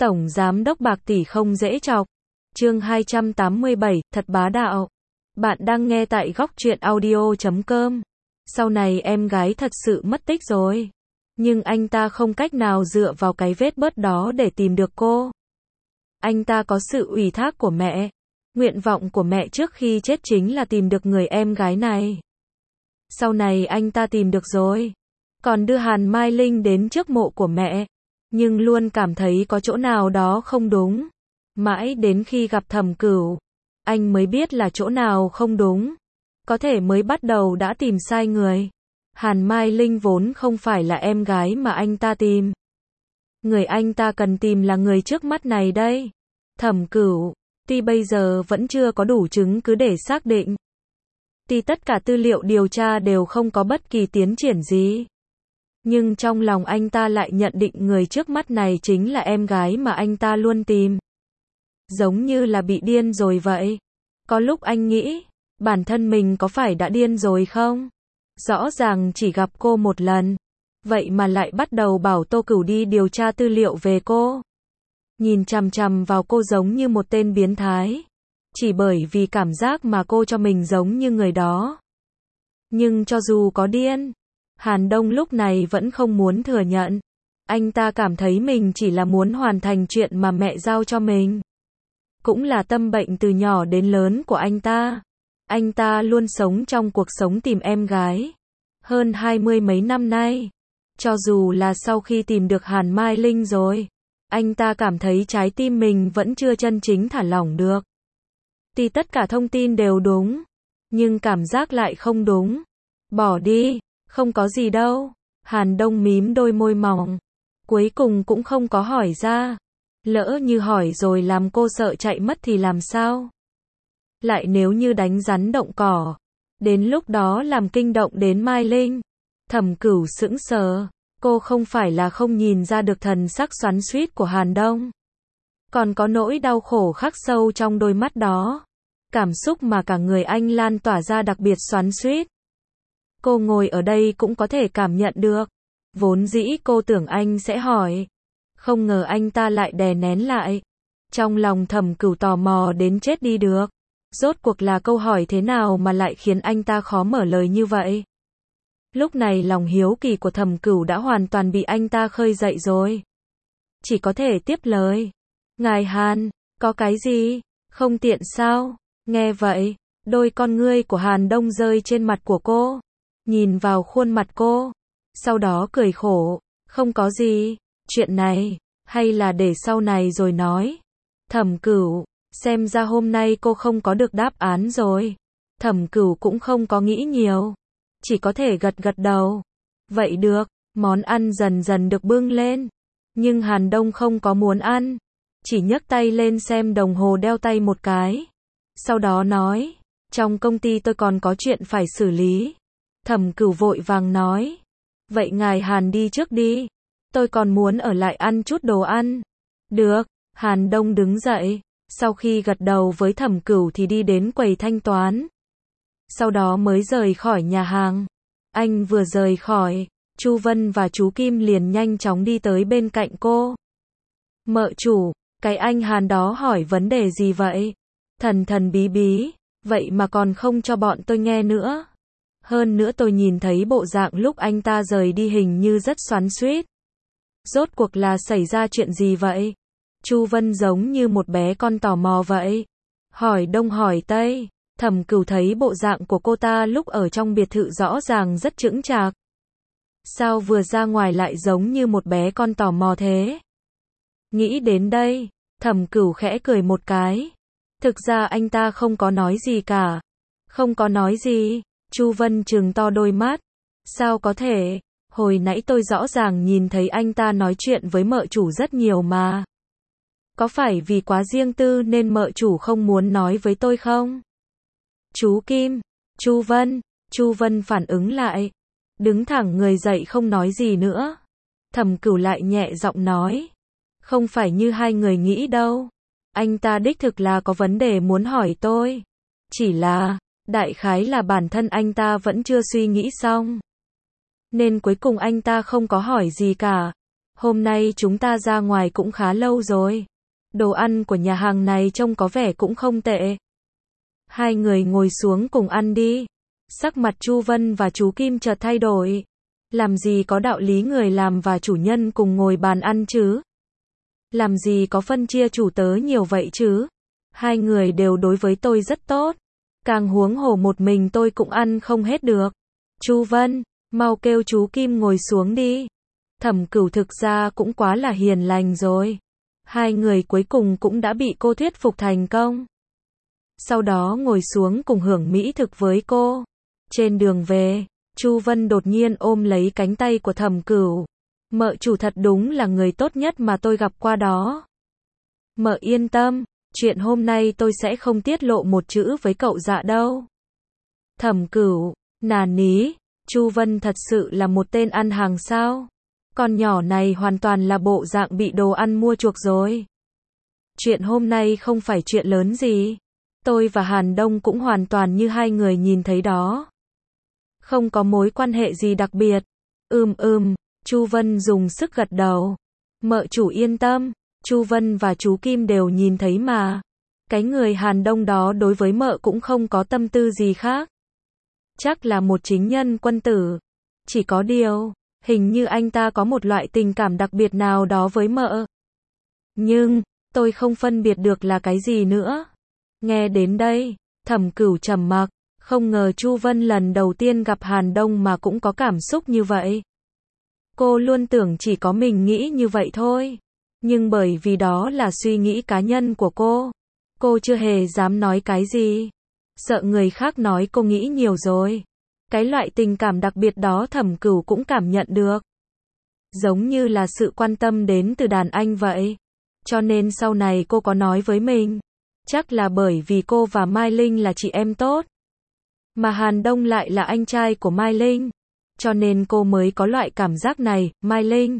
Tổng giám đốc bạc tỷ không dễ chọc. Chương 287, thật bá đạo. Bạn đang nghe tại góc truyện audio.com. Sau này em gái thật sự mất tích rồi. Nhưng anh ta không cách nào dựa vào cái vết bớt đó để tìm được cô. Anh ta có sự ủy thác của mẹ. Nguyện vọng của mẹ trước khi chết chính là tìm được người em gái này. Sau này anh ta tìm được rồi. Còn đưa Hàn Mai Linh đến trước mộ của mẹ. Nhưng luôn cảm thấy có chỗ nào đó không đúng. Mãi đến khi gặp Thẩm Cửu, anh mới biết là chỗ nào không đúng. Có thể mới bắt đầu đã tìm sai người. Hàn Mai Linh vốn không phải là em gái mà anh ta tìm. Người anh ta cần tìm là người trước mắt này đây. Thẩm Cửu, tuy bây giờ vẫn chưa có đủ chứng cứ để xác định. Tuy tất cả tư liệu điều tra đều không có bất kỳ tiến triển gì. Nhưng trong lòng anh ta lại nhận định người trước mắt này chính là em gái mà anh ta luôn tìm. Giống như là bị điên rồi vậy. Có lúc anh nghĩ, bản thân mình có phải đã điên rồi không? Rõ ràng chỉ gặp cô một lần. Vậy mà lại bắt đầu bảo Tô Cửu đi điều tra tư liệu về cô. Nhìn chằm chằm vào cô giống như một tên biến thái. Chỉ bởi vì cảm giác mà cô cho mình giống như người đó. Nhưng cho dù có điên, Hàn Đông lúc này vẫn không muốn thừa nhận. Anh ta cảm thấy mình chỉ là muốn hoàn thành chuyện mà mẹ giao cho mình. Cũng là tâm bệnh từ nhỏ đến lớn của anh ta. Anh ta luôn sống trong cuộc sống tìm em gái. Hơn 20 mấy năm nay. Cho dù là sau khi tìm được Hàn Mai Linh rồi. Anh ta cảm thấy trái tim mình vẫn chưa chân chính thả lỏng được. Tuy tất cả thông tin đều đúng. Nhưng cảm giác lại không đúng. Bỏ đi. Không có gì đâu. Hàn Đông mím đôi môi mỏng. Cuối cùng cũng không có hỏi ra. Lỡ như hỏi rồi làm cô sợ chạy mất thì làm sao? Lại nếu như đánh rắn động cỏ. Đến lúc đó làm kinh động đến Mai Linh. Thẩm Cửu sững sờ. Cô không phải là không nhìn ra được thần sắc xoắn xuýt của Hàn Đông. Còn có nỗi đau khổ khắc sâu trong đôi mắt đó. Cảm xúc mà cả người anh lan tỏa ra đặc biệt xoắn xuýt. Cô ngồi ở đây cũng có thể cảm nhận được. Vốn dĩ cô tưởng anh sẽ hỏi. Không ngờ anh ta lại đè nén lại. Trong lòng Thẩm Cửu tò mò đến chết đi được. Rốt cuộc là câu hỏi thế nào mà lại khiến anh ta khó mở lời như vậy? Lúc này lòng hiếu kỳ của Thẩm Cửu đã hoàn toàn bị anh ta khơi dậy rồi. Chỉ có thể tiếp lời. Ngài Hàn, có cái gì? Không tiện sao? Nghe vậy, đôi con ngươi của Hàn Đông rơi trên mặt của cô. Nhìn vào khuôn mặt cô. Sau đó cười khổ. Không có gì. Chuyện này, hay là để sau này rồi nói. Thẩm Cửu, xem ra hôm nay cô không có được đáp án rồi. Thẩm Cửu cũng không có nghĩ nhiều. Chỉ có thể gật gật đầu. Vậy được, món ăn dần dần được bưng lên. Nhưng Hàn Đông không có muốn ăn. Chỉ nhấc tay lên xem đồng hồ đeo tay một cái. Sau đó nói, trong công ty tôi còn có chuyện phải xử lý. Thẩm Cửu vội vàng nói. Vậy ngài Hàn đi trước đi. Tôi còn muốn ở lại ăn chút đồ ăn. Được, Hàn Đông đứng dậy. Sau khi gật đầu với Thẩm Cửu thì đi đến quầy thanh toán. Sau đó mới rời khỏi nhà hàng. Anh vừa rời khỏi, Chu Vân và chú Kim liền nhanh chóng đi tới bên cạnh cô. Mợ chủ, cái anh Hàn đó hỏi vấn đề gì vậy? Thần thần bí bí, vậy mà còn không cho bọn tôi nghe nữa. Hơn nữa tôi nhìn thấy bộ dạng lúc anh ta rời đi hình như rất xoắn xuýt. Rốt cuộc là xảy ra chuyện gì vậy? Chu Vân giống như một bé con tò mò vậy. Hỏi đông hỏi tây. Thẩm Cửu thấy bộ dạng của cô ta lúc ở trong biệt thự rõ ràng rất chững chạc. Sao vừa ra ngoài lại giống như một bé con tò mò thế? Nghĩ đến đây, Thẩm Cửu khẽ cười một cái. Thực ra anh ta không có nói gì cả. Không có nói gì. Chu Vân trừng to đôi mắt. Sao có thể? Hồi nãy tôi rõ ràng nhìn thấy anh ta nói chuyện với mợ chủ rất nhiều mà. Có phải vì quá riêng tư nên mợ chủ không muốn nói với tôi không? Chú Kim, Chu Vân phản ứng lại. Đứng thẳng người dậy không nói gì nữa. Thẩm Cửu lại nhẹ giọng nói. Không phải như hai người nghĩ đâu. Anh ta đích thực là có vấn đề muốn hỏi tôi. Chỉ là, đại khái là bản thân anh ta vẫn chưa suy nghĩ xong. Nên cuối cùng anh ta không có hỏi gì cả. Hôm nay chúng ta ra ngoài cũng khá lâu rồi. Đồ ăn của nhà hàng này trông có vẻ cũng không tệ. Hai người ngồi xuống cùng ăn đi. Sắc mặt Chu Vân và chú Kim chợt thay đổi. Làm gì có đạo lý người làm và chủ nhân cùng ngồi bàn ăn chứ? Làm gì có phân chia chủ tớ nhiều vậy chứ? Hai người đều đối với tôi rất tốt. Càng huống hồ một mình tôi cũng ăn không hết được. Chu Vân, mau kêu chú Kim ngồi xuống đi. Thẩm Cửu thực ra cũng quá là hiền lành rồi. Hai người cuối cùng cũng đã bị cô thuyết phục thành công. Sau đó ngồi xuống cùng hưởng mỹ thực với cô. Trên đường về, Chu Vân đột nhiên ôm lấy cánh tay của Thẩm Cửu. Mợ chủ thật đúng là người tốt nhất mà tôi gặp qua đó. Mợ yên tâm, chuyện hôm nay tôi sẽ không tiết lộ một chữ với cậu Dạ đâu. Thẩm Cửu, nà ní, Chu Vân thật sự là một tên ăn hàng sao? Con nhỏ này hoàn toàn là bộ dạng bị đồ ăn mua chuộc rồi. Chuyện hôm nay không phải chuyện lớn gì. Tôi và Hàn Đông cũng hoàn toàn như hai người nhìn thấy đó. Không có mối quan hệ gì đặc biệt. Chu Vân dùng sức gật đầu. Mợ chủ yên tâm, Chu Vân và chú Kim đều nhìn thấy mà. Cái người Hàn Đông đó đối với mợ cũng không có tâm tư gì khác. Chắc là một chính nhân quân tử. Chỉ có điều, hình như anh ta có một loại tình cảm đặc biệt nào đó với mợ. Nhưng, tôi không phân biệt được là cái gì nữa. Nghe đến đây, Thẩm Cửu trầm mặc, không ngờ Chu Vân lần đầu tiên gặp Hàn Đông mà cũng có cảm xúc như vậy. Cô luôn tưởng chỉ có mình nghĩ như vậy thôi. Nhưng bởi vì đó là suy nghĩ cá nhân của cô chưa hề dám nói cái gì. Sợ người khác nói cô nghĩ nhiều rồi. Cái loại tình cảm đặc biệt đó Thẩm Cửu cũng cảm nhận được. Giống như là sự quan tâm đến từ đàn anh vậy. Cho nên sau này cô có nói với mình. Chắc là bởi vì cô và Mai Linh là chị em tốt. Mà Hàn Đông lại là anh trai của Mai Linh. Cho nên cô mới có loại cảm giác này, Mai Linh.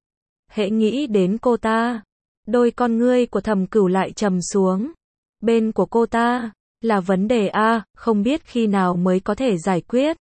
Hễ nghĩ đến cô ta, đôi con ngươi của Thẩm Cửu lại trầm xuống. Bên của cô ta, là vấn đề A, không biết khi nào mới có thể giải quyết.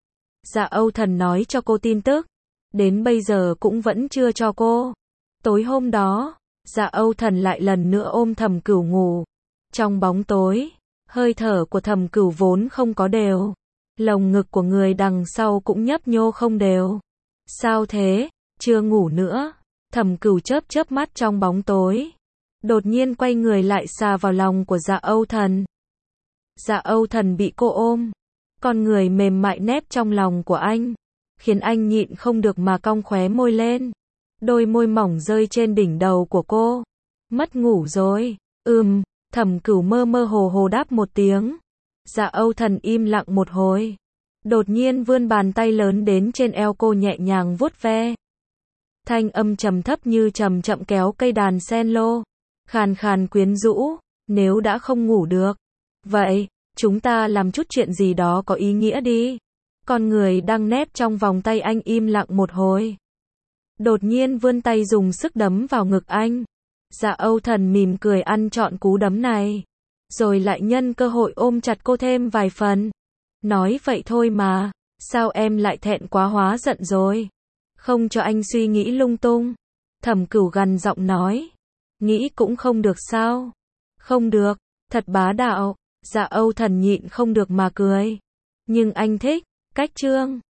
Dạ Âu Thần nói cho cô tin tức. Đến bây giờ cũng vẫn chưa cho cô. Tối hôm đó, Dạ Âu Thần lại lần nữa ôm Thẩm Cửu ngủ. Trong bóng tối, hơi thở của Thẩm Cửu vốn không có đều. Lồng ngực của người đằng sau cũng nhấp nhô không đều. Sao thế? Chưa ngủ nữa. Thẩm Cửu chớp chớp mắt trong bóng tối. Đột nhiên quay người lại xà vào lòng của Dạ Âu Thần. Dạ Âu Thần bị cô ôm. Con người mềm mại nép trong lòng của anh. Khiến anh nhịn không được mà cong khóe môi lên. Đôi môi mỏng rơi trên đỉnh đầu của cô. Mất ngủ rồi. Thẩm Cửu mơ mơ hồ hồ đáp một tiếng. Dạ Âu Thần im lặng một hồi. Đột nhiên vươn bàn tay lớn đến trên eo cô nhẹ nhàng vuốt ve. Thanh âm trầm thấp như chậm chậm kéo cây đàn cello. Khàn khàn quyến rũ. Nếu đã không ngủ được. Vậy, chúng ta làm chút chuyện gì đó có ý nghĩa đi. Con người đang nép trong vòng tay anh im lặng một hồi. Đột nhiên vươn tay dùng sức đấm vào ngực anh. Dạ Âu Thần mỉm cười ăn trọn cú đấm này. Rồi lại nhân cơ hội ôm chặt cô thêm vài phần. Nói vậy thôi mà. Sao em lại thẹn quá hóa giận rồi? Không cho anh suy nghĩ lung tung. Thẩm Cửu gằn giọng nói. Nghĩ cũng không được sao? Không được. Thật bá đạo. Dạ Âu Thần nhịn không được mà cười. Nhưng anh thích cách Trương